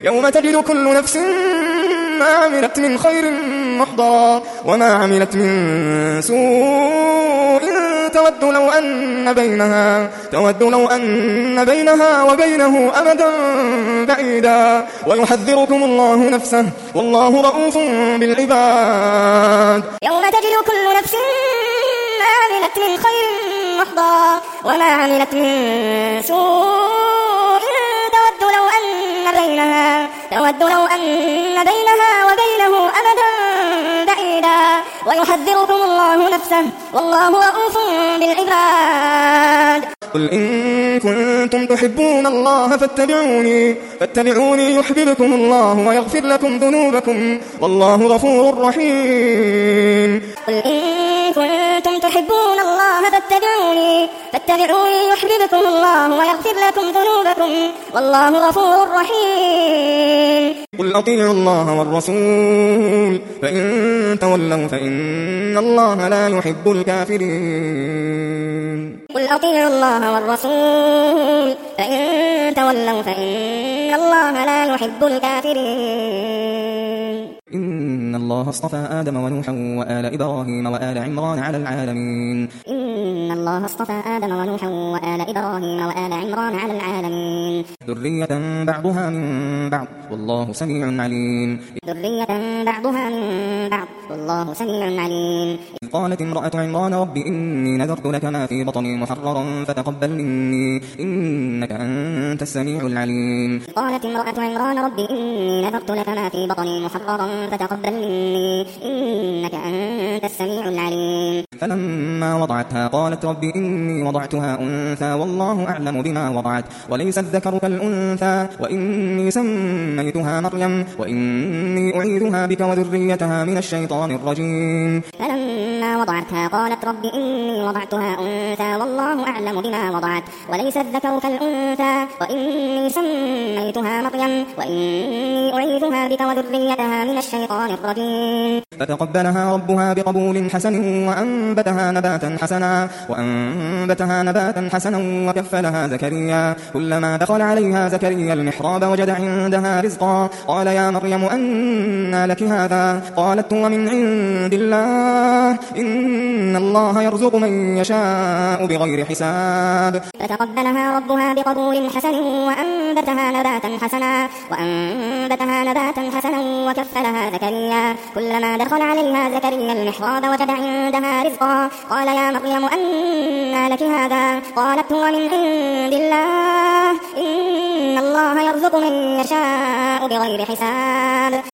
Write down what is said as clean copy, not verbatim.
يوم تجد كل نفس ما عملت من خير محضرا وما عملت من سوء تود لو أن بينها وبينه أمدا بعيدا ويحذركم الله نفسه والله رؤوف بالعباد. يوم تجد كل نفس ما عملت من خير محضرا وما عملت من سوء تود لو أن بينها وبينه أمدا بعيدا ويحذركم الله نفسه والله رؤوف بالعباد. قل إن كنتم تحبون الله فاتبعوني يحببكم الله ويغفر لكم ذنوبكم والله غفور رحيم. قل إن كنتم تحبون الله فاتبعوني يحببكم الله ويغفر لكم ذنوبكم والله غفور رحيم. قل أطيعوا الله والرسول فإن تولوا فإن الله لا يحب الكافرين. قل أطيعوا الله والرسول فإن تولوا فإن الله لا يحب الكافرين. إن الله اصطفى آدم ونوحا وآل إبراهيم وآل عمران على العالمين. إن الله اصطفى آدم ونوحا وآل إبراهيم وآل عمران على العالمين. ذرية بعضها من بعض والله سميع عليم. والله سميع عليم. إذ قالت امرأة عمران رب إني نذرت لك ما في بطني محررا فتقبل مني إنك أنت السميع العليم. قالت امرأة عمران رب إني نذرت لك ما في بطني محررا فتقبل مني إنك أنت السميع العليم. فلما وضعتها قالت رب إني وضعتها أنثى والله أعلم بما وضعت وليس الذكر كالأنثى وإني سميتها مريم وإني أعيذها بك وذريتها من الشيطان الرجيم. فلما وضعتها قالت رب إني وضعتها أنثى والله أعلم بما وضعت وليس الذكر كالأنثى وإني سميتها مريم وإني أعيذها بك وذريتها من الشيطان الرجيم. فتقبلها ربها بقبول حسن وأنبتها نباتا حسنا وكفلها زكريا كلما دخل عليها زكريا المحراب وجد عندها رزقا قال يا مريم أنى لك هذا قالت هو من عند الله إن الله يرزق من يشاء بغير حساب. فتقبلها ربها بقبول حسن وأنبتها نباتا حسنا وكفلها زكريا كلما دخل عليها زكريا المحراب وجد عندها رزقا قال يا مريم أنى لك هذا قالت هو من عند الله إن الله يرزق من يشاء بغير حساب.